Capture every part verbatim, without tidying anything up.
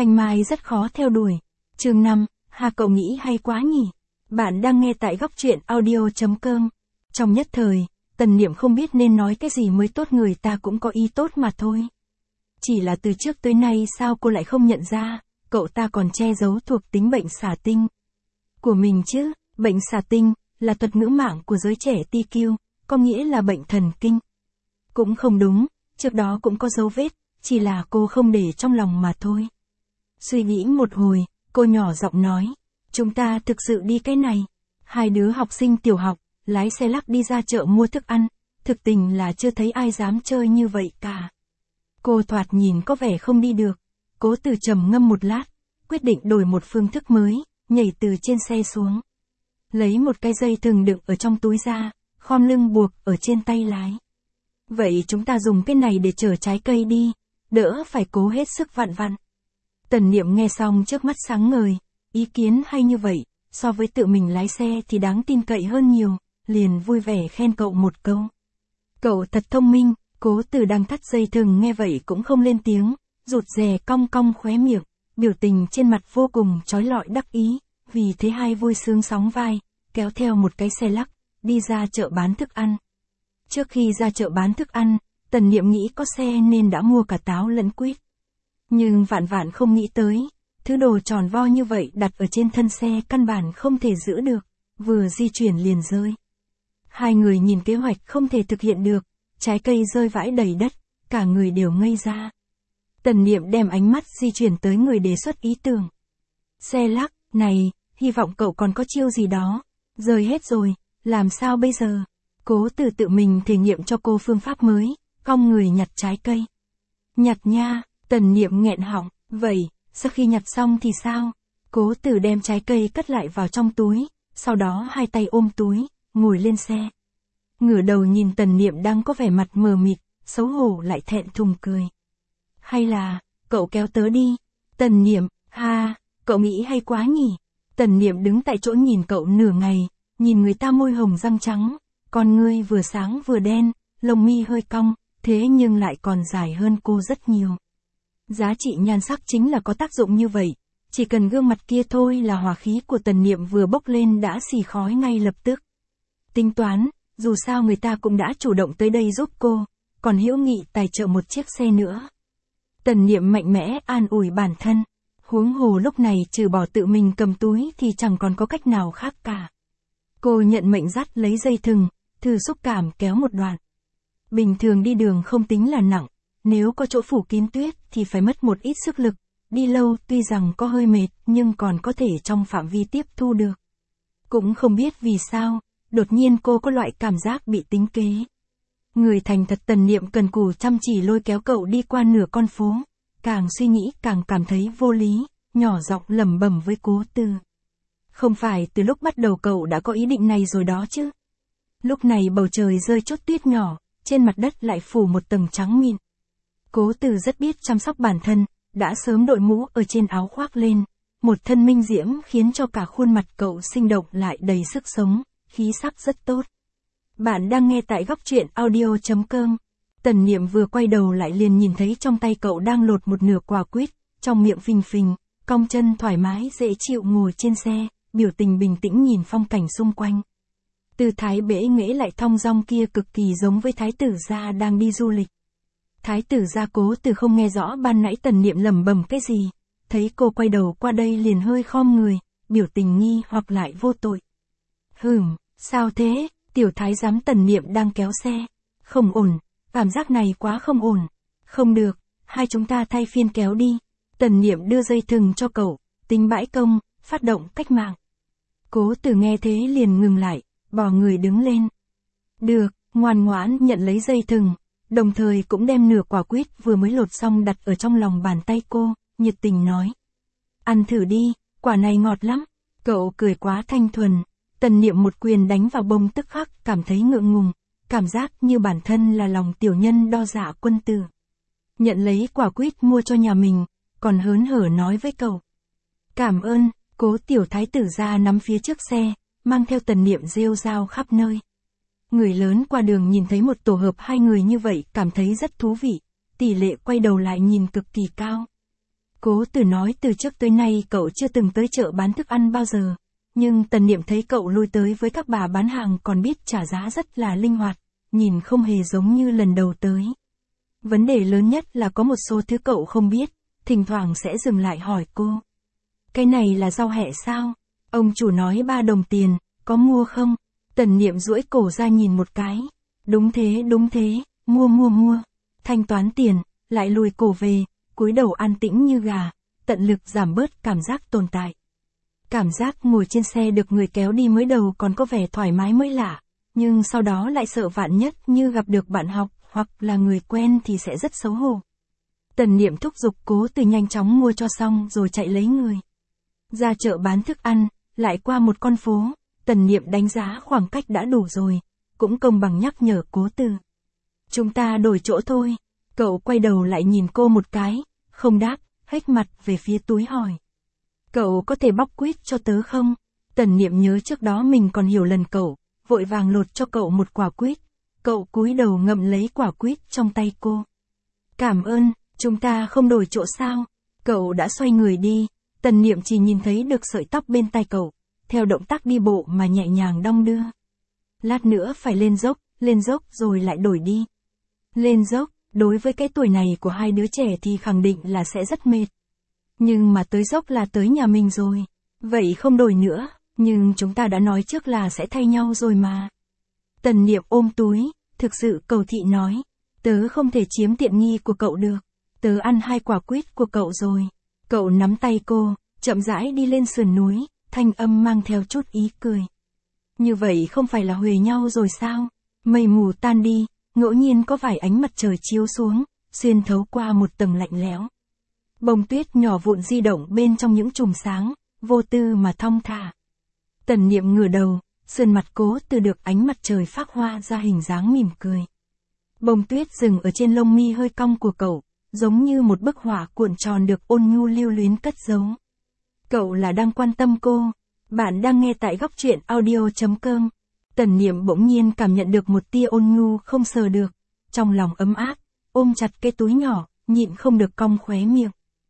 Thanh Mai rất khó theo đuổi. Chương năm, Hà cậu nghĩ hay quá nhỉ? Bạn đang nghe tại góc truyện audio chấm com. Trong nhất thời, Tần Niệm không biết nên nói cái gì mới tốt, người ta cũng có ý tốt mà thôi. Chỉ là từ trước tới nay sao cô lại không nhận ra, cậu ta còn che giấu thuộc tính bệnh xà tinh của mình chứ. Bệnh xà tinh là thuật ngữ mạng của giới trẻ tê quy, có nghĩa là bệnh thần kinh. Cũng không đúng, trước đó cũng có dấu vết, chỉ là cô không để trong lòng mà thôi. Suy nghĩ một hồi, cô nhỏ giọng nói, chúng ta thực sự đi cái này. Hai đứa học sinh tiểu học, lái xe lắc đi ra chợ mua thức ăn, thực tình là chưa thấy ai dám chơi như vậy cả. Cô thoạt nhìn có vẻ không đi được, Cố Từ trầm ngâm một lát, quyết định đổi một phương thức mới, nhảy từ trên xe xuống. Lấy một cái dây thừng đựng ở trong túi ra, khom lưng buộc ở trên tay lái. Vậy chúng ta dùng cái này để chở trái cây đi, đỡ phải cố hết sức vặn vặn. Tần Niệm nghe xong trước mắt sáng ngời, ý kiến hay như vậy, so với tự mình lái xe thì đáng tin cậy hơn nhiều, liền vui vẻ khen cậu một câu. Cậu thật thông minh. Cố Từ đang thắt dây thừng nghe vậy cũng không lên tiếng, rụt rè cong cong khóe miệng, biểu tình trên mặt vô cùng trói lọi đắc ý, vì thế hai vui sướng sóng vai, kéo theo một cái xe lắc, đi ra chợ bán thức ăn. Trước khi ra chợ bán thức ăn, Tần Niệm nghĩ có xe nên đã mua cả táo lẫn quýt. Nhưng vạn vạn không nghĩ tới, thứ đồ tròn vo như vậy đặt ở trên thân xe căn bản không thể giữ được, vừa di chuyển liền rơi. Hai người nhìn kế hoạch không thể thực hiện được, trái cây rơi vãi đầy đất, cả người đều ngây ra. Tần Niệm đem ánh mắt di chuyển tới người đề xuất ý tưởng. Xe lắc, này, hy vọng cậu còn có chiêu gì đó. Rơi hết rồi, làm sao bây giờ? Cố Từ tự mình thể nghiệm cho cô phương pháp mới, cong người nhặt trái cây. Nhặt nha, Tần Niệm nghẹn họng, vậy, sau khi nhặt xong thì sao? Cố Từ đem trái cây cất lại vào trong túi, sau đó hai tay ôm túi, ngồi lên xe. Ngửa đầu nhìn Tần Niệm đang có vẻ mặt mờ mịt, xấu hổ lại thẹn thùng cười. Hay là, cậu kéo tớ đi. Tần Niệm, ha, cậu nghĩ hay quá nhỉ. Tần Niệm đứng tại chỗ nhìn cậu nửa ngày, nhìn người ta môi hồng răng trắng, con ngươi vừa sáng vừa đen, lông mi hơi cong, thế nhưng lại còn dài hơn cô rất nhiều. Giá trị nhan sắc chính là có tác dụng như vậy, chỉ cần gương mặt kia thôi là hỏa khí của Tần Niệm vừa bốc lên đã xì khói ngay lập tức. Tính toán, dù sao người ta cũng đã chủ động tới đây giúp cô, còn hữu nghị tài trợ một chiếc xe nữa. Tần Niệm mạnh mẽ an ủi bản thân, huống hồ lúc này trừ bỏ tự mình cầm túi thì chẳng còn có cách nào khác cả. Cô nhận mệnh dắt lấy dây thừng, thử xúc cảm kéo một đoạn. Bình thường đi đường không tính là nặng, nếu có chỗ phủ kín tuyết thì phải mất một ít sức lực, đi lâu tuy rằng có hơi mệt nhưng còn có thể trong phạm vi tiếp thu được. Cũng không biết vì sao, đột nhiên cô có loại cảm giác bị tính kế. Người thành thật Tần Niệm cần cù chăm chỉ lôi kéo cậu đi qua nửa con phố, càng suy nghĩ càng cảm thấy vô lý, nhỏ giọng lẩm bẩm với Cố Từ. Không phải từ lúc bắt đầu cậu đã có ý định này rồi đó chứ. Lúc này bầu trời rơi chút tuyết nhỏ, trên mặt đất lại phủ một tầng trắng mịn. Cố Từ rất biết chăm sóc bản thân, đã sớm đội mũ ở trên áo khoác lên, một thân minh diễm khiến cho cả khuôn mặt cậu sinh động lại đầy sức sống, khí sắc rất tốt. Bạn đang nghe tại góc truyện audio chấm com. Tần Niệm vừa quay đầu lại liền nhìn thấy trong tay cậu đang lột một nửa quả quýt, trong miệng phình phình, cong chân thoải mái dễ chịu ngồi trên xe, biểu tình bình tĩnh nhìn phong cảnh xung quanh. Tư thái bẽ nghễ lại thong dong kia cực kỳ giống với thái tử gia đang đi du lịch. Thái tử gia Cố Từ không nghe rõ ban nãy Tần Niệm lẩm bẩm cái gì, thấy cô quay đầu qua đây liền hơi khom người, biểu tình nghi hoặc lại vô tội. Hừm, sao thế? Tiểu thái giám Tần Niệm đang kéo xe. Không ổn, cảm giác này quá không ổn. Không được, hai chúng ta thay phiên kéo đi. Tần Niệm đưa dây thừng cho cậu, tính bãi công, phát động cách mạng. Cố Từ nghe thế liền ngừng lại, bò người đứng lên. Được, ngoan ngoãn nhận lấy dây thừng, đồng thời cũng đem nửa quả quýt vừa mới lột xong đặt ở trong lòng bàn tay cô, nhiệt tình nói. Ăn thử đi, quả này ngọt lắm. Cậu cười quá thanh thuần. Tần Niệm một quyền đánh vào bông tức khắc cảm thấy ngượng ngùng, cảm giác như bản thân là lòng tiểu nhân đo dạ quân tử. Nhận lấy quả quýt mua cho nhà mình, còn hớn hở nói với cậu. Cảm ơn. Cố tiểu thái tử ra nắm phía trước xe, mang theo Tần Niệm rêu rao khắp nơi. Người lớn qua đường nhìn thấy một tổ hợp hai người như vậy cảm thấy rất thú vị, tỷ lệ quay đầu lại nhìn cực kỳ cao. Cố Từ nói từ trước tới nay cậu chưa từng tới chợ bán thức ăn bao giờ. Nhưng Tần Niệm thấy cậu lui tới với các bà bán hàng còn biết trả giá rất là linh hoạt, nhìn không hề giống như lần đầu tới. Vấn đề lớn nhất là có một số thứ cậu không biết, thỉnh thoảng sẽ dừng lại hỏi cô. Cái này là rau hẹ sao? Ông chủ nói ba đồng tiền, có mua không? Tần Niệm duỗi cổ ra nhìn một cái. Đúng thế, đúng thế, mua mua mua. Thanh toán tiền, lại lùi cổ về, cúi đầu an tĩnh như gà, tận lực giảm bớt cảm giác tồn tại. Cảm giác ngồi trên xe được người kéo đi mới đầu còn có vẻ thoải mái mới lạ, nhưng sau đó lại sợ vạn nhất như gặp được bạn học hoặc là người quen thì sẽ rất xấu hổ. Tần Niệm thúc giục Cố Từ nhanh chóng mua cho xong rồi chạy lấy người. Ra chợ bán thức ăn, lại qua một con phố, Tần Niệm đánh giá khoảng cách đã đủ rồi, cũng công bằng nhắc nhở Cố Từ. Chúng ta đổi chỗ thôi. Cậu quay đầu lại nhìn cô một cái, không đáp, hếch mặt về phía túi hỏi. Cậu có thể bóc quýt cho tớ không? Tần Niệm nhớ trước đó mình còn hiểu lần cậu, vội vàng lột cho cậu một quả quýt. Cậu cúi đầu ngậm lấy quả quýt trong tay cô. Cảm ơn, chúng ta không đổi chỗ sao? Cậu đã xoay người đi, Tần Niệm chỉ nhìn thấy được sợi tóc bên tai cậu, theo động tác đi bộ mà nhẹ nhàng đong đưa. Lát nữa phải lên dốc, lên dốc rồi lại đổi đi. Lên dốc, đối với cái tuổi này của hai đứa trẻ thì khẳng định là sẽ rất mệt. Nhưng mà tới dốc là tới nhà mình rồi. Vậy không đổi nữa, nhưng chúng ta đã nói trước là sẽ thay nhau rồi mà. Tần Niệm ôm túi, thực sự cầu thị nói. Tớ không thể chiếm tiện nghi của cậu được. Tớ ăn hai quả quýt của cậu rồi. Cậu nắm tay cô, chậm rãi đi lên sườn núi, thanh âm mang theo chút ý cười. Như vậy không phải là huề nhau rồi sao? Mây mù tan đi, ngẫu nhiên có vài ánh mặt trời chiếu xuống, xuyên thấu qua một tầng lạnh lẽo. Bông tuyết nhỏ vụn di động bên trong những chùm sáng, vô tư mà thong thả. Tần Niệm ngửa đầu, sườn mặt Cố Từ được ánh mặt trời phác hoa ra hình dáng mỉm cười. Bông tuyết dừng ở trên lông mi hơi cong của cậu, giống như một bức họa cuộn tròn được ôn nhu lưu luyến cất giấu. Cậu là đang quan tâm cô. Bạn đang nghe tại góc truyện audio chấm com. Tần Niệm bỗng nhiên cảm nhận được một tia ôn nhu không sờ được, trong lòng ấm áp, ôm chặt cái túi nhỏ, nhịn không được cong khóe miệng.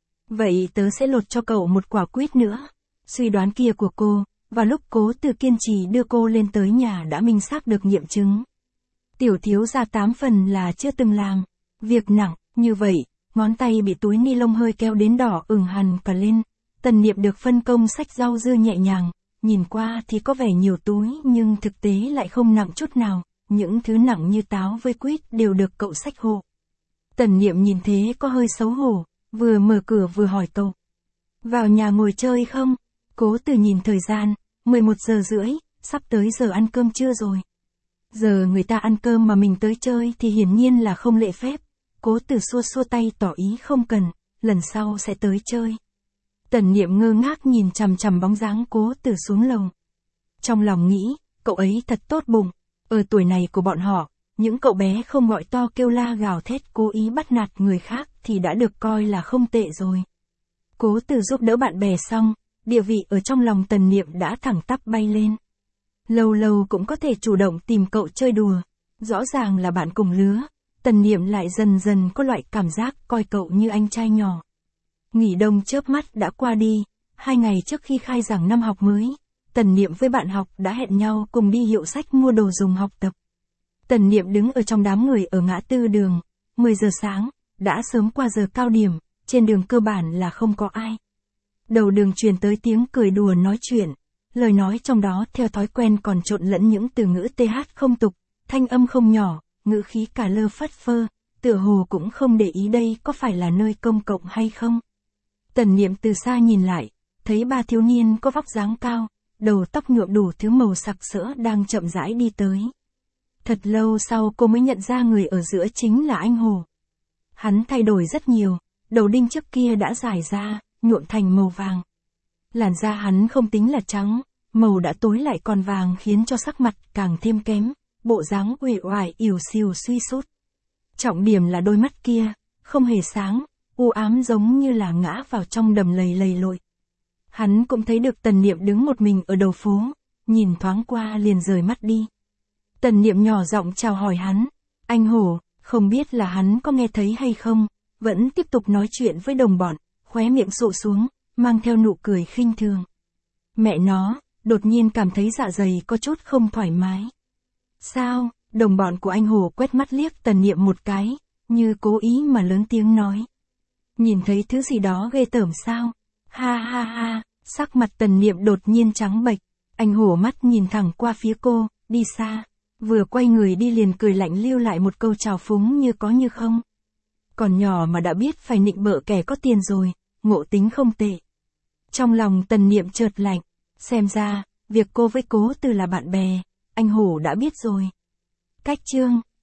Vậy tớ sẽ lột cho cậu một quả quýt nữa. Suy đoán kia của cô, vào lúc Cố Từ kiên trì đưa cô lên tới nhà đã minh xác được nghiệm chứng. Tiểu thiếu gia tám phần là chưa từng làm việc nặng như vậy, ngón tay bị túi ni lông hơi kéo đến đỏ ửng hằn cả lên. Tần Niệm được phân công xách rau dưa nhẹ nhàng, nhìn qua thì có vẻ nhiều túi nhưng thực tế lại không nặng chút nào, những thứ nặng như táo với quýt đều được cậu xách hộ. Tần Niệm nhìn thế có hơi xấu hổ, vừa mở cửa vừa hỏi cậu. Vào nhà ngồi chơi không? Cố Từ nhìn thời gian, mười một giờ rưỡi, sắp tới giờ ăn cơm trưa rồi. Giờ người ta ăn cơm mà mình tới chơi thì hiển nhiên là không lễ phép. Cố Từ xua xua tay tỏ ý không cần, lần sau sẽ tới chơi. Tần Niệm ngơ ngác nhìn chằm chằm bóng dáng Cố Từ xuống lầu. Trong lòng nghĩ, cậu ấy thật tốt bụng. Ở tuổi này của bọn họ, những cậu bé không gọi to kêu la gào thét cố ý bắt nạt người khác thì đã được coi là không tệ rồi. Cố Từ giúp đỡ bạn bè xong, địa vị ở trong lòng Tần Niệm đã thẳng tắp bay lên. Lâu lâu cũng có thể chủ động tìm cậu chơi đùa. Rõ ràng là bạn cùng lứa, Tần Niệm lại dần dần có loại cảm giác coi cậu như anh trai nhỏ. Nghỉ đông chớp mắt đã qua đi, hai ngày trước khi khai giảng năm học mới, Tần Niệm với bạn học đã hẹn nhau cùng đi hiệu sách mua đồ dùng học tập. Tần Niệm đứng ở trong đám người ở ngã tư đường, mười giờ sáng, đã sớm qua giờ cao điểm, trên đường cơ bản là không có ai. Đầu đường truyền tới tiếng cười đùa nói chuyện, lời nói trong đó theo thói quen còn trộn lẫn những từ ngữ th không tục, thanh âm không nhỏ, ngữ khí cả lơ phất phơ, tựa hồ cũng không để ý đây có phải là nơi công cộng hay không. Tần Niệm từ xa nhìn lại, thấy ba thiếu niên có vóc dáng cao, đầu tóc nhuộm đủ thứ màu sặc sỡ đang chậm rãi đi tới. Thật lâu sau cô mới nhận ra người ở giữa chính là anh Hồ. Hắn thay đổi rất nhiều, đầu đinh trước kia đã dài ra, nhuộm thành màu vàng. Làn da hắn không tính là trắng, màu đã tối lại còn vàng khiến cho sắc mặt càng thêm kém, bộ dáng uể oải ỉu xìu suy sút. Trọng điểm là đôi mắt kia, không hề sáng, u ám giống như là ngã vào trong đầm lầy lầy lội. Hắn cũng thấy được Tần Niệm đứng một mình ở đầu phố, nhìn thoáng qua liền rời mắt đi. Tần Niệm nhỏ giọng chào hỏi hắn, anh Hổ, không biết là hắn có nghe thấy hay không, vẫn tiếp tục nói chuyện với đồng bọn, khóe miệng sụ xuống, mang theo nụ cười khinh thường. Mẹ nó, đột nhiên cảm thấy dạ dày có chút không thoải mái. Sao? Đồng bọn của anh Hồ quét mắt liếc Tần Niệm một cái, như cố ý mà lớn tiếng nói. Nhìn thấy thứ gì đó ghê tởm sao? Ha ha ha, sắc mặt Tần Niệm đột nhiên trắng bệch. Anh Hồ mắt nhìn thẳng qua phía cô, đi xa. Vừa quay người đi liền cười lạnh lưu lại một câu chào phúng như có như không. Còn nhỏ mà đã biết phải nịnh bợ kẻ có tiền rồi, ngộ tính không tệ. Trong lòng Tần Niệm chợt lạnh, xem ra, việc cô với Cố Từ là bạn bè, anh Hổ đã biết rồi. Cách chương